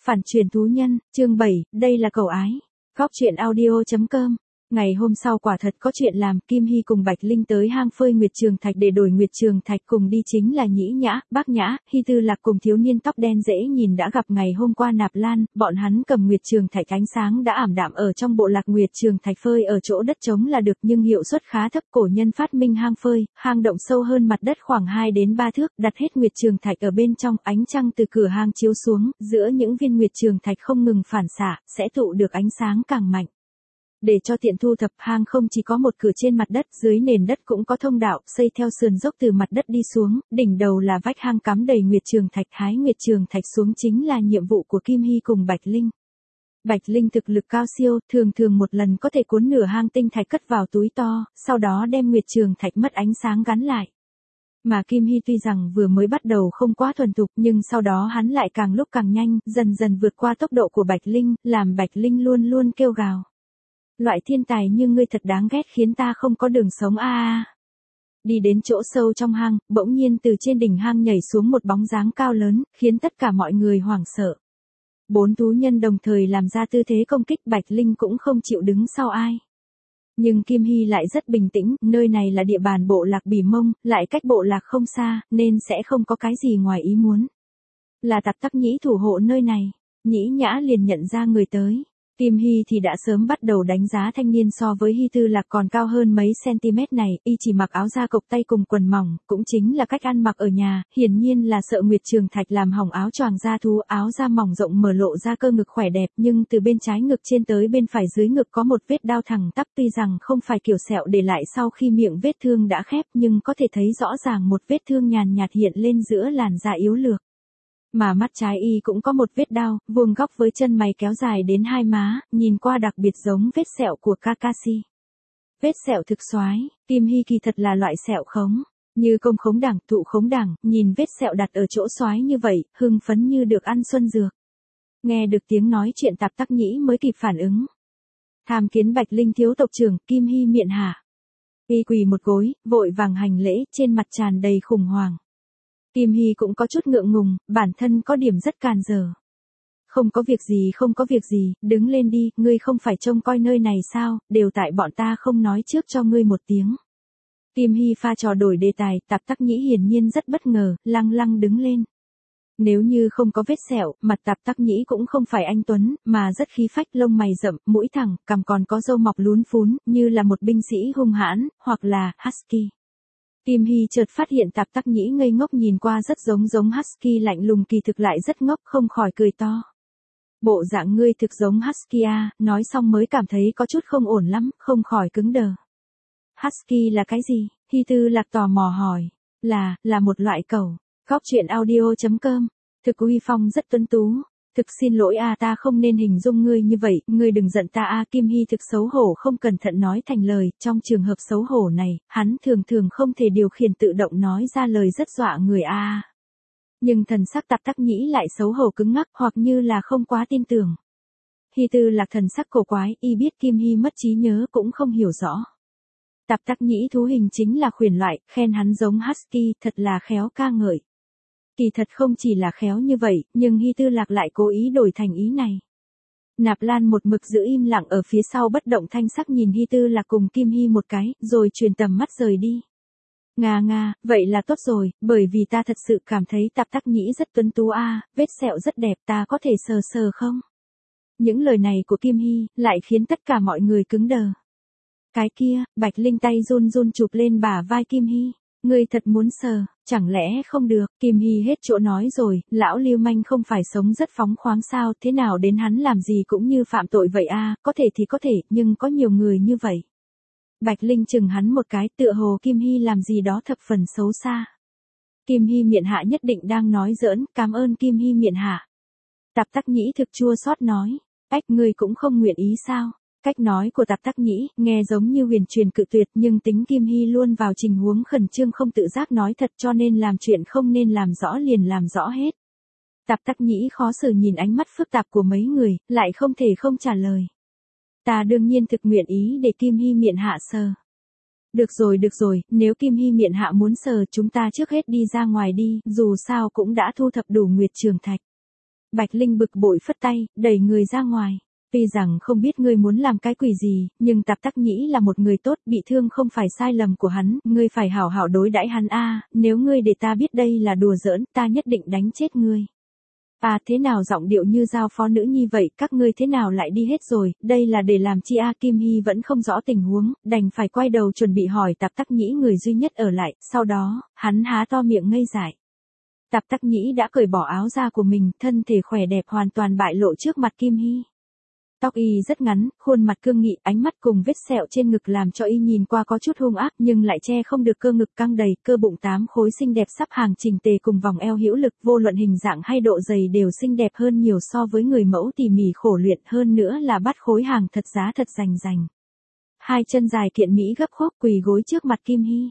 Phản truyền thú nhân, chương 7, đây là cầu ái. Góc truyện audio.com. Ngày hôm sau quả thật có chuyện làm, Kim Hy cùng Bạch Linh tới hang phơi Nguyệt Trường Thạch để đổi Nguyệt Trường Thạch, cùng đi chính là Nhĩ Nhã, Bác Nhã, Hy Tư Lạc cùng thiếu niên tóc đen dễ nhìn đã gặp ngày hôm qua Nạp Lan. Bọn hắn cầm Nguyệt Trường Thạch, ánh sáng đã ảm đạm ở trong bộ lạc Nguyệt Trường Thạch phơi ở chỗ đất trống là được, nhưng hiệu suất khá thấp. Cổ nhân phát minh hang phơi, hang động sâu hơn mặt đất khoảng 2 đến 3 thước, đặt hết Nguyệt Trường Thạch ở bên trong, ánh trăng từ cửa hang chiếu xuống, giữa những viên Nguyệt Trường Thạch không ngừng phản xạ, sẽ tụ được ánh sáng càng mạnh. Để cho tiện thu thập, hang không chỉ có một cửa trên mặt đất, dưới nền đất cũng có thông đạo, xây theo sườn dốc từ mặt đất đi xuống, đỉnh đầu là vách hang cắm đầy Nguyệt Trường Thạch, hái Nguyệt Trường Thạch xuống chính là nhiệm vụ của Kim Hy cùng Bạch Linh. Bạch Linh thực lực cao siêu, thường một lần có thể cuốn nửa hang tinh thạch cất vào túi to, sau đó đem Nguyệt Trường Thạch mất ánh sáng gắn lại. Mà Kim Hy tuy rằng vừa mới bắt đầu không quá thuần thục, nhưng sau đó hắn lại càng lúc càng nhanh, dần dần vượt qua tốc độ của Bạch Linh, làm Bạch Linh luôn luôn kêu gào. Loại thiên tài như ngươi thật đáng ghét, khiến ta không có đường sống a. Đi đến chỗ sâu trong hang, bỗng nhiên từ trên đỉnh hang nhảy xuống một bóng dáng cao lớn, khiến tất cả mọi người hoảng sợ. 4 thú nhân đồng thời làm ra tư thế công kích, Bạch Linh cũng không chịu đứng sau ai. Nhưng Kim Hy lại rất bình tĩnh, nơi này là địa bàn bộ lạc Bỉ Mông, lại cách bộ lạc không xa, nên sẽ không có cái gì ngoài ý muốn. Là Tạp Tắc Nhĩ thủ hộ nơi này. Nhĩ Nhã liền nhận ra người tới. Kim Hy thì đã sớm bắt đầu đánh giá thanh niên so với Hy Tư Lạc còn cao hơn mấy cm này, y chỉ mặc áo da cộc tay cùng quần mỏng, cũng chính là cách ăn mặc ở nhà, hiển nhiên là sợ Nguyệt Trường Thạch làm hỏng áo choàng da thú, áo da mỏng rộng mở lộ ra cơ ngực khỏe đẹp, nhưng từ bên trái ngực trên tới bên phải dưới ngực có một vết đao thẳng tắp, tuy rằng không phải kiểu sẹo để lại sau khi miệng vết thương đã khép, nhưng có thể thấy rõ ràng một vết thương nhàn nhạt hiện lên giữa làn da yếu lược. Mà mắt trái y cũng có một vết đao, vuông góc với chân mày kéo dài đến hai má, nhìn qua đặc biệt giống vết sẹo của Kakashi. Vết sẹo thực xoái, Kim Hy kỳ thật là loại sẹo khống, như công khống đẳng, thụ khống đẳng, nhìn vết sẹo đặt ở chỗ xoái như vậy, hưng phấn như được ăn xuân dược. Nghe được tiếng nói chuyện Tạp Tắc Nhĩ mới kịp phản ứng. Tham kiến Bạch Linh thiếu tộc trưởng, Kim Hy miện hạ. Y quỳ một gối, vội vàng hành lễ, trên mặt tràn đầy khủng hoảng. Kim Hy cũng có chút ngượng ngùng, bản thân có điểm rất càn dở. Không có việc gì, đứng lên đi, ngươi không phải trông coi nơi này sao, đều tại bọn ta không nói trước cho ngươi một tiếng. Kim Hy pha trò đổi đề tài, Tạp Tắc Nhĩ hiển nhiên rất bất ngờ, lăng đứng lên. Nếu như không có vết sẹo, mặt Tạp Tắc Nhĩ cũng không phải anh tuấn, mà rất khí phách, lông mày rậm, mũi thẳng, cằm còn có râu mọc lún phún, như là một binh sĩ hung hãn, hoặc là husky. Kim Hy chợt phát hiện Tạp Tắc Nhĩ ngây ngốc nhìn qua rất giống husky lạnh lùng, kỳ thực lại rất ngốc, không khỏi cười to. Bộ dạng ngươi thực giống husky à, nói xong mới cảm thấy có chút không ổn lắm, không khỏi cứng đờ. Husky là cái gì? Hy Tư Lạc tò mò hỏi. Là một loại cẩu. Góc truyện audio.com. Thực uy phong rất tuấn tú. Thực xin lỗi a, ta không nên hình dung ngươi như vậy, ngươi đừng giận ta a. Kim Hy thực xấu hổ không cẩn thận nói thành lời, trong trường hợp xấu hổ này, hắn thường không thể điều khiển tự động nói ra lời rất dọa người a. Nhưng thần sắc Tạp Tắc Nhĩ lại xấu hổ cứng ngắc, hoặc như là không quá tin tưởng. Hy Tư Lạc thần sắc cổ quái, y biết Kim Hy mất trí nhớ cũng không hiểu rõ. Tạp Tắc Nhĩ thú hình chính là khuyển loại, khen hắn giống husky, thật là khéo ca ngợi. Kỳ thật không chỉ là khéo như vậy, nhưng Hy Tư Lạc lại cố ý đổi thành ý này. Nạp Lan một mực giữ im lặng ở phía sau bất động thanh sắc nhìn Hy Tư Lạc cùng Kim Hy một cái, rồi truyền tầm mắt rời đi. Nga, vậy là tốt rồi, bởi vì ta thật sự cảm thấy Tạp Tắc Nhĩ rất tuấn tú a, vết sẹo rất đẹp, ta có thể sờ không? Những lời này của Kim Hy lại khiến tất cả mọi người cứng đờ. Cái kia, Bạch Linh tay run chụp lên bả vai Kim Hy. Ngươi thật muốn sờ, chẳng lẽ không được? Kim Hy hết chỗ nói rồi, lão lưu manh không phải sống rất phóng khoáng sao, thế nào đến hắn làm gì cũng như phạm tội vậy a, có thể thì có thể, nhưng có nhiều người như vậy. Bạch Linh chừng hắn một cái, tựa hồ Kim Hy làm gì đó thập phần xấu xa. Kim Hy miện hạ nhất định đang nói giỡn, cảm ơn Kim Hy miện hạ. Tạp Tắc Nhĩ thực chua xót nói, ngươi cũng không nguyện ý sao? Cách nói của Tạp Tắc Nhĩ, nghe giống như huyền truyền cự tuyệt, nhưng tính Kim Hy luôn vào tình huống khẩn trương không tự giác nói thật, cho nên làm chuyện không nên làm rõ liền làm rõ hết. Tạp Tắc Nhĩ khó xử nhìn ánh mắt phức tạp của mấy người, lại không thể không trả lời. Ta đương nhiên thực nguyện ý để Kim Hy miện hạ sờ. Được rồi, nếu Kim Hy miện hạ muốn sờ, chúng ta trước hết đi ra ngoài đi, dù sao cũng đã thu thập đủ Nguyệt Trường Thạch. Bạch Linh bực bội phất tay, đẩy người ra ngoài. Tuy rằng không biết ngươi muốn làm cái quỷ gì, nhưng Tạp Tắc Nhĩ là một người tốt, bị thương không phải sai lầm của hắn, ngươi phải hảo hảo đối đãi hắn a, nếu ngươi để ta biết đây là đùa giỡn, ta nhất định đánh chết ngươi. À thế nào giọng điệu như giao phó nữ nhi vậy, các ngươi thế nào lại đi hết rồi, đây là để làm chi a? Kim Hy vẫn không rõ tình huống, đành phải quay đầu chuẩn bị hỏi Tạp Tắc Nhĩ người duy nhất ở lại, sau đó, hắn há to miệng ngây dại. Tạp Tắc Nhĩ đã cởi bỏ áo da của mình, thân thể khỏe đẹp hoàn toàn bại lộ trước mặt Kim Hy. Tóc y rất ngắn, khuôn mặt cương nghị, ánh mắt cùng vết sẹo trên ngực làm cho y nhìn qua có chút hung ác nhưng lại che không được cơ ngực căng đầy, cơ bụng 8 khối xinh đẹp sắp hàng chỉnh tề cùng vòng eo hữu lực, vô luận hình dạng hay độ dày đều xinh đẹp hơn nhiều so với người mẫu tỉ mỉ khổ luyện, hơn nữa là bắt khối hàng thật giá thật rành rành. Hai chân dài kiện mỹ gấp khúc quỳ gối trước mặt Kim Hy.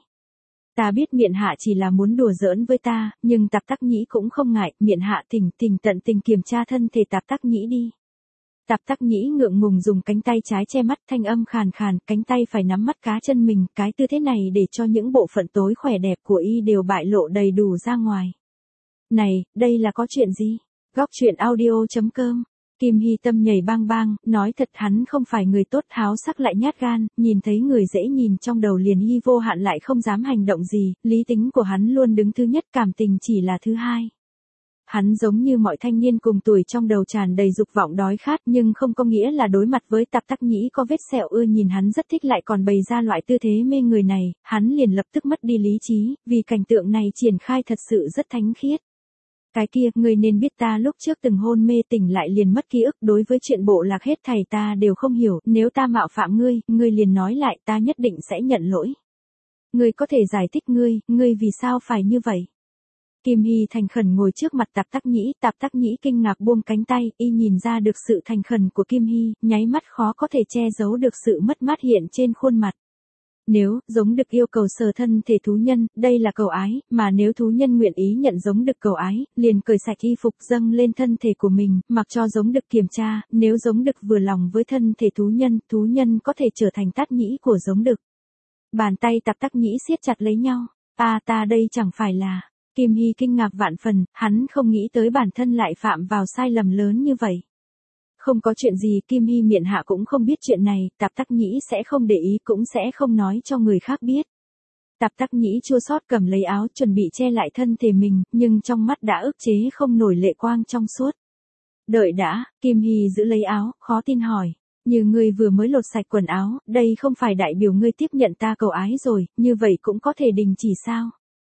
Ta biết Miện Hạ chỉ là muốn đùa giỡn với ta, nhưng Tạp Tắc Nhĩ cũng không ngại, Miện Hạ thỉnh tận tình kiểm tra thân thể Tạp Tắc Nhĩ đi. Tạp Tắc Nhĩ ngượng ngùng dùng cánh tay trái che mắt, thanh âm khàn khàn, cánh tay phải nắm mắt cá chân mình, cái tư thế này để cho những bộ phận tối khỏe đẹp của y đều bại lộ đầy đủ ra ngoài. Này, đây là có chuyện gì? Góc truyện audio.com. Kim Hy tâm nhảy bang bang, nói thật hắn không phải người tốt, háo sắc lại nhát gan, nhìn thấy người dễ nhìn trong đầu liền hy vô hạn lại không dám hành động gì, lý tính của hắn luôn đứng thứ nhất, cảm tình chỉ là thứ hai. Hắn giống như mọi thanh niên cùng tuổi trong đầu tràn đầy dục vọng đói khát nhưng không có nghĩa là đối mặt với Tạp Tắc Nhĩ có vết sẹo ưa nhìn hắn rất thích lại còn bày ra loại tư thế mê người này, hắn liền lập tức mất đi lý trí, vì cảnh tượng này triển khai thật sự rất thánh khiết. Cái kia, ngươi nên biết ta lúc trước từng hôn mê tỉnh lại liền mất ký ức, đối với chuyện bộ lạc hết thảy ta đều không hiểu, nếu ta mạo phạm ngươi, ngươi liền nói lại, ta nhất định sẽ nhận lỗi. Ngươi có thể giải thích ngươi vì sao phải như vậy? Kim Hy thành khẩn ngồi trước mặt Tạp Tắc Nhĩ kinh ngạc buông cánh tay, y nhìn ra được sự thành khẩn của Kim Hy, nháy mắt khó có thể che giấu được sự mất mát hiện trên khuôn mặt. Nếu, giống đực yêu cầu sờ thân thể thú nhân, đây là cầu ái, mà nếu thú nhân nguyện ý nhận giống đực cầu ái, liền cởi sạch y phục dâng lên thân thể của mình, mặc cho giống đực kiểm tra, nếu giống đực vừa lòng với thân thể thú nhân có thể trở thành Tát Nhĩ của giống đực. Bàn tay Tạp Tắc Nhĩ siết chặt lấy nhau, ta đây chẳng phải là... Kim Hy kinh ngạc vạn phần, hắn không nghĩ tới bản thân lại phạm vào sai lầm lớn như vậy. Không có chuyện gì, Kim Hy Miện Hạ cũng không biết chuyện này, Tạp Tắc Nhĩ sẽ không để ý cũng sẽ không nói cho người khác biết. Tạp Tắc Nhĩ chua xót cầm lấy áo chuẩn bị che lại thân thể mình, nhưng trong mắt đã ức chế không nổi lệ quang trong suốt. Đợi đã, Kim Hy giữ lấy áo, khó tin hỏi. Như ngươi vừa mới lột sạch quần áo, đây không phải đại biểu ngươi tiếp nhận ta cầu ái rồi, như vậy cũng có thể đình chỉ sao?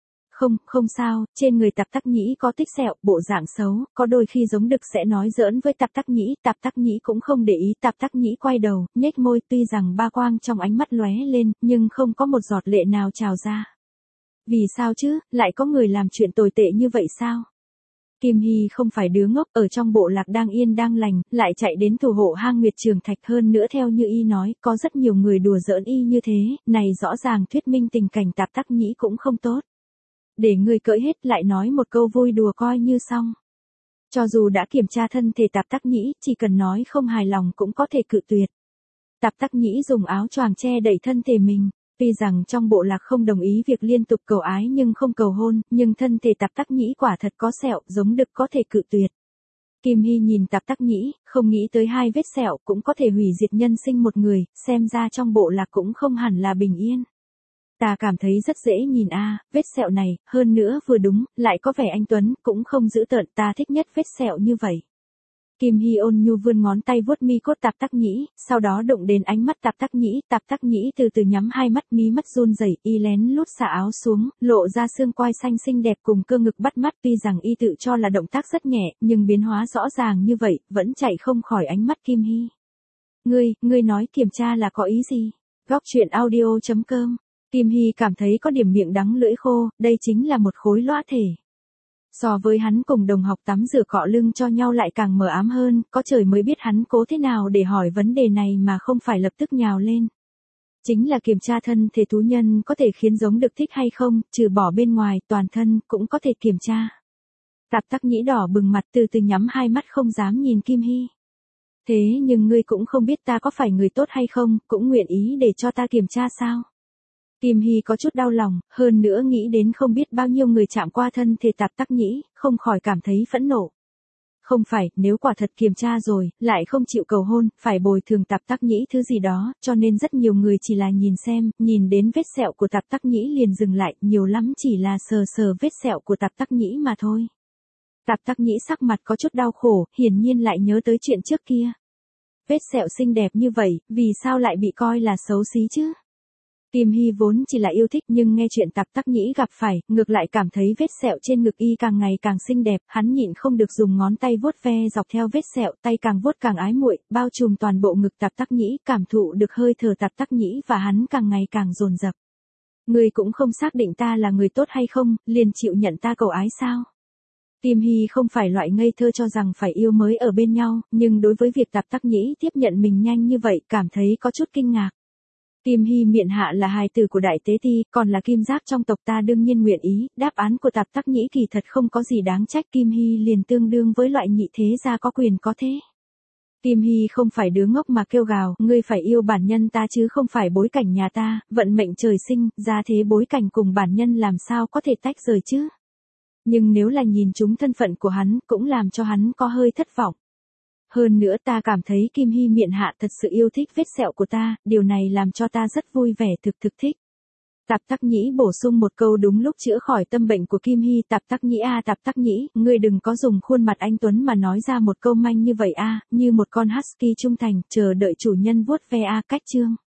Không sao, trên người Tạp Tắc Nhĩ có tích sẹo, bộ dạng xấu, có đôi khi giống đực sẽ nói giỡn với Tạp Tắc Nhĩ cũng không để ý, Tạp Tắc Nhĩ quay đầu, nhếch môi, tuy rằng ba quang trong ánh mắt lóe lên, nhưng không có một giọt lệ nào trào ra. Vì sao chứ, lại có người làm chuyện tồi tệ như vậy sao? Kim Hy không phải đứa ngốc, ở trong bộ lạc đang yên đang lành, lại chạy đến thủ hộ hang Nguyệt Trường Thạch, hơn nữa theo như y nói, có rất nhiều người đùa giỡn y như thế, này rõ ràng thuyết minh tình cảnh Tạp Tắc Nhĩ cũng không tốt. Để người cởi hết lại nói một câu vui đùa coi như xong. Cho dù đã kiểm tra thân thể Tạp Tắc Nhĩ, chỉ cần nói không hài lòng cũng có thể cự tuyệt. Tạp Tắc Nhĩ dùng áo choàng che đậy thân thể mình. Tuy rằng trong bộ lạc không đồng ý việc liên tục cầu ái nhưng không cầu hôn, nhưng thân thể Tạp Tắc Nhĩ quả thật có sẹo, giống đực có thể cự tuyệt. Kim Hy nhìn Tạp Tắc Nhĩ, không nghĩ tới hai vết sẹo cũng có thể hủy diệt nhân sinh một người, xem ra trong bộ lạc cũng không hẳn là bình yên. Ta cảm thấy rất dễ nhìn vết sẹo này, hơn nữa vừa đúng, lại có vẻ anh tuấn, cũng không dữ tợn, ta thích nhất vết sẹo như vậy. Kim Hy ôn nhu vươn ngón tay vuốt mi cốt Tạp Tắc Nhĩ, sau đó đụng đến ánh mắt Tạp Tắc Nhĩ từ từ nhắm hai mắt, mí mắt run rẩy, y lén lút xả áo xuống, lộ ra xương quai xanh xinh đẹp cùng cơ ngực bắt mắt, tuy rằng y tự cho là động tác rất nhẹ, nhưng biến hóa rõ ràng như vậy, vẫn chạy không khỏi ánh mắt Kim Hy. Ngươi nói kiểm tra là có ý gì? Góc truyện audio.com. Kim Hy cảm thấy có điểm miệng đắng lưỡi khô, đây chính là một khối lõa thể. So với hắn cùng đồng học tắm rửa cọ lưng cho nhau lại càng mờ ám hơn, có trời mới biết hắn cố thế nào để hỏi vấn đề này mà không phải lập tức nhào lên. Chính là kiểm tra thân thể thú nhân có thể khiến giống đực thích hay không, trừ bỏ bên ngoài, toàn thân cũng có thể kiểm tra. Tạp Tắc Nhĩ đỏ bừng mặt từ từ nhắm hai mắt không dám nhìn Kim Hy. Thế nhưng ngươi cũng không biết ta có phải người tốt hay không, cũng nguyện ý để cho ta kiểm tra sao? Kim Hy có chút đau lòng, hơn nữa nghĩ đến không biết bao nhiêu người chạm qua thân thể Tạp Tắc Nhĩ, không khỏi cảm thấy phẫn nộ. Không phải, nếu quả thật kiểm tra rồi, lại không chịu cầu hôn, phải bồi thường Tạp Tắc Nhĩ thứ gì đó, cho nên rất nhiều người chỉ là nhìn xem, nhìn đến vết sẹo của Tạp Tắc Nhĩ liền dừng lại, nhiều lắm chỉ là sờ sờ vết sẹo của Tạp Tắc Nhĩ mà thôi. Tạp Tắc Nhĩ sắc mặt có chút đau khổ, hiển nhiên lại nhớ tới chuyện trước kia. Vết sẹo xinh đẹp như vậy, vì sao lại bị coi là xấu xí chứ? Kim Hy vốn chỉ là yêu thích nhưng nghe chuyện Tạp Tắc Nhĩ gặp phải, ngược lại cảm thấy vết sẹo trên ngực y càng ngày càng xinh đẹp, hắn nhịn không được dùng ngón tay vuốt ve dọc theo vết sẹo, tay càng vuốt càng ái muội, bao trùm toàn bộ ngực Tạp Tắc Nhĩ, cảm thụ được hơi thở Tạp Tắc Nhĩ và hắn càng ngày càng dồn dập. Ngươi cũng không xác định ta là người tốt hay không, liền chịu nhận ta cầu ái sao? Kim Hy không phải loại ngây thơ cho rằng phải yêu mới ở bên nhau, nhưng đối với việc Tạp Tắc Nhĩ tiếp nhận mình nhanh như vậy, cảm thấy có chút kinh ngạc. Kim Hy miện hạ là hài tử của Đại Tế Ti, còn là Kim Giác trong tộc ta đương nhiên nguyện ý, đáp án của Tạp Tắc Nhĩ kỳ thật không có gì đáng trách, Kim Hy liền tương đương với loại nhị thế gia có quyền có thế. Kim Hy không phải đứa ngốc mà kêu gào, ngươi phải yêu bản nhân ta chứ không phải bối cảnh nhà ta, vận mệnh trời sinh, ra thế bối cảnh cùng bản nhân làm sao có thể tách rời chứ. Nhưng nếu là nhìn chúng thân phận của hắn, cũng làm cho hắn có hơi thất vọng. Hơn nữa ta cảm thấy Kim Hy miện hạ thật sự yêu thích vết sẹo của ta, điều này làm cho ta rất vui vẻ thực thích. Tạp Tắc Nhĩ bổ sung một câu đúng lúc chữa khỏi tâm bệnh của Kim Hy, Tạp Tắc Nhĩ a Tạp Tắc Nhĩ, ngươi đừng có dùng khuôn mặt anh Tuấn mà nói ra một câu manh như vậy a, như một con husky trung thành, chờ đợi chủ nhân vuốt ve a, cách chương.